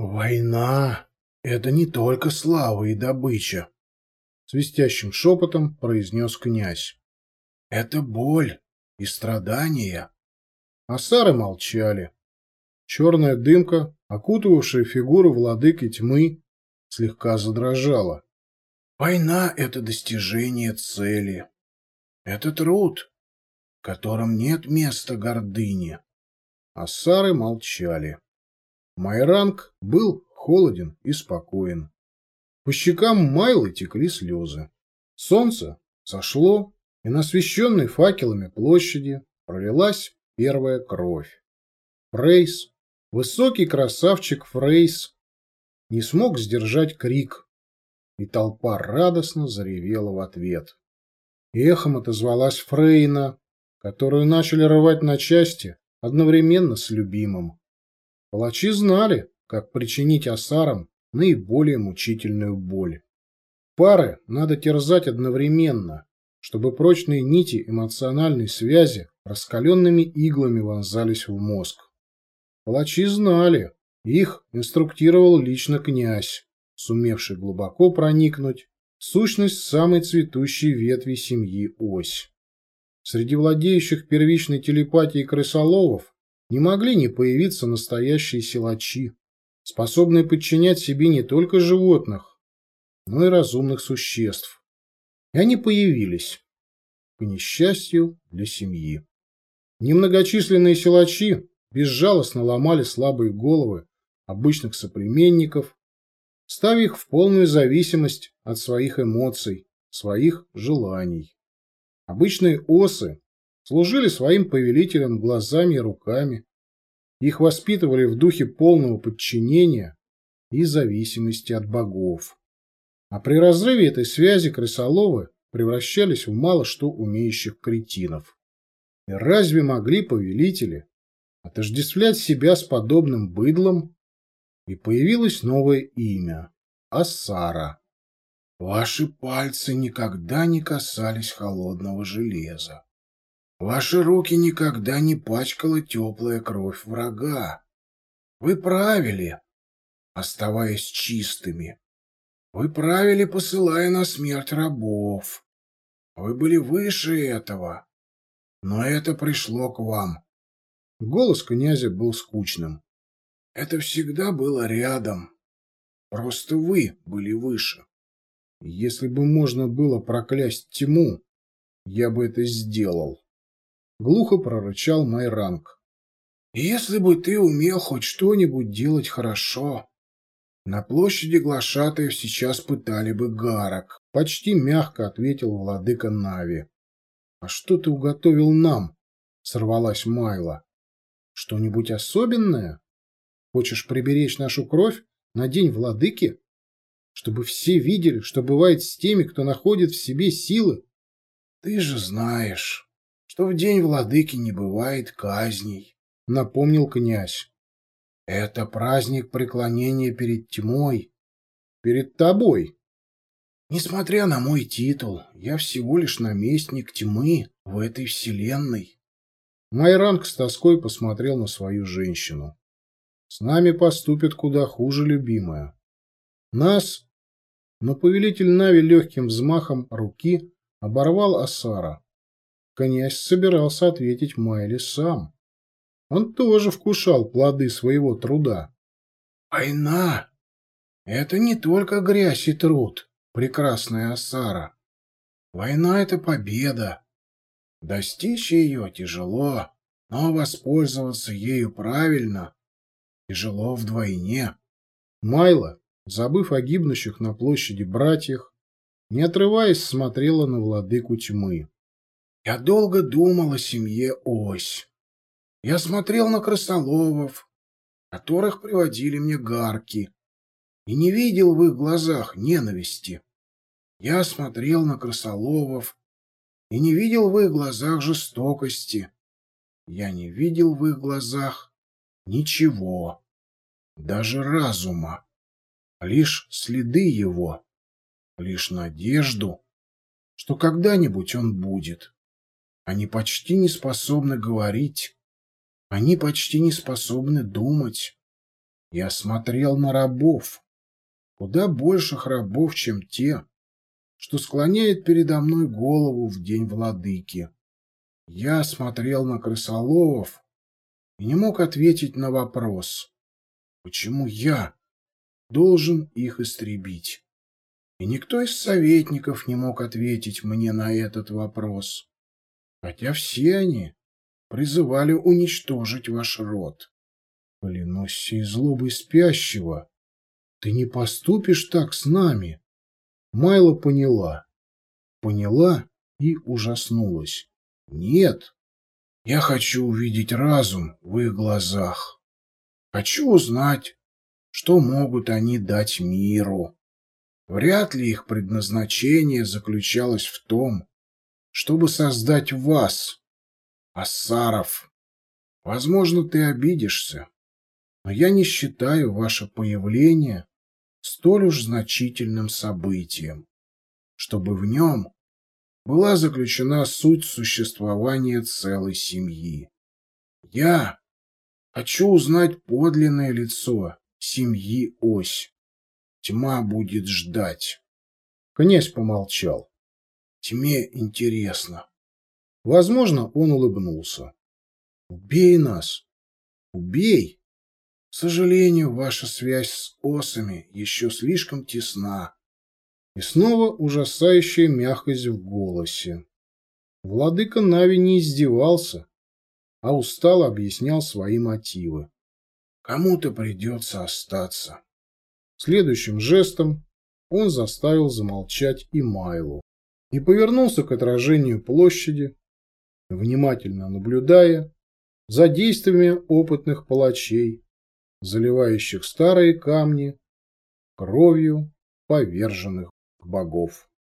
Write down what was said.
«Война — это не только слава и добыча», — свистящим шепотом произнес князь. «Это боль и страдания». Асары молчали. Черная дымка, окутывавшая фигуру владыки тьмы, слегка задрожала. «Война — это достижение цели. Это труд, в котором нет места гордыне». Асары молчали. Майранг был холоден и спокоен. По щекам Майлы текли слезы. Солнце сошло, и на освещенной факелами площади пролилась первая кровь. Фрейс, высокий красавчик Фрейс, не смог сдержать крик, и толпа радостно заревела в ответ. Эхом отозвалась Фрейна, которую начали рвать на части одновременно с любимым. Палачи знали, как причинить асарам наиболее мучительную боль. Пары надо терзать одновременно, чтобы прочные нити эмоциональной связи раскаленными иглами вонзались в мозг. Палачи знали, их инструктировал лично князь, сумевший глубоко проникнуть в сущность самой цветущей ветви семьи Ось. Среди владеющих первичной телепатией крысоловов не могли не появиться настоящие силачи, способные подчинять себе не только животных, но и разумных существ. И они появились, по несчастью для семьи. Немногочисленные силачи безжалостно ломали слабые головы обычных соплеменников, ставя их в полную зависимость от своих эмоций, своих желаний. Обычные осы служили своим повелителям глазами и руками. Их воспитывали в духе полного подчинения и зависимости от богов. А при разрыве этой связи крысоловы превращались в мало что умеющих кретинов. И разве могли повелители отождествлять себя с подобным быдлом? И появилось новое имя – Асара. Ваши пальцы никогда не касались холодного железа. Ваши руки никогда не пачкала теплая кровь врага. Вы правили, оставаясь чистыми. Вы правили, посылая на смерть рабов. Вы были выше этого. Но это пришло к вам. Голос князя был скучным. Это всегда было рядом. Просто вы были выше. Если бы можно было проклясть тьму, я бы это сделал. Глухо прорычал Майранг. Если бы ты умел хоть что-нибудь делать хорошо, на площади глашатаев сейчас пытали бы гарок. Почти мягко ответил владыка Нави. А что ты уготовил нам? Сорвалась Майла. Что-нибудь особенное? Хочешь приберечь нашу кровь на день владыки? Чтобы все видели, что бывает с теми, кто находит в себе силы. Ты же знаешь, что в день владыки не бывает казней, напомнил князь. Это праздник преклонения перед тьмой, перед тобой. Несмотря на мой титул, я всего лишь наместник тьмы в этой вселенной. Майранг с тоской посмотрел на свою женщину. С нами поступят куда хуже, любимая. Нас... Но повелитель Нави легким взмахом руки оборвал Асара. Князь собирался ответить Майле сам. Он тоже вкушал плоды своего труда. «Война — это не только грязь и труд, прекрасная Асара. Война — это победа. Достичь ее тяжело, но воспользоваться ею правильно тяжело вдвойне». Майла, забыв о гибнущих на площади братьях, не отрываясь, смотрела на владыку тьмы. «Я долго думал о семье Ось. Я смотрел на крысоловов, которых приводили мне гарки, и не видел в их глазах ненависти. Я смотрел на крысоловов и не видел в их глазах жестокости. Я не видел в их глазах ничего, даже разума. Лишь следы его, лишь надежду, что когда-нибудь он будет. Они почти не способны говорить, они почти не способны думать. Я смотрел на рабов, куда больших рабов, чем те, что склоняет передо мной голову в день владыки. Я смотрел на крысоловов и не мог ответить на вопрос, почему я должен их истребить. И никто из советников не мог ответить мне на этот вопрос, хотя все они призывали уничтожить ваш род. Клянусь сей злобой спящего, ты не поступишь так с нами. Майла поняла и ужаснулась. Нет, я хочу увидеть разум в их глазах. Хочу узнать, что могут они дать миру. Вряд ли их предназначение заключалось в том, чтобы создать вас, ассаров. Возможно, ты обидишься, но я не считаю ваше появление столь уж значительным событием, чтобы в нем была заключена суть существования целой семьи. Я хочу узнать подлинное лицо семьи Ось. Тьма будет ждать. Князь помолчал. Тьме интересно. Возможно, он улыбнулся. Убей нас. Убей. К сожалению, ваша связь с осами еще слишком тесна. И снова ужасающая мягкость в голосе. Владыка Нави не издевался, а устало объяснял свои мотивы. Кому-то придется остаться. Следующим жестом он заставил замолчать и Майлу и повернулся к отражению площади, внимательно наблюдая за действиями опытных палачей, заливающих старые камни кровью поверженных богов.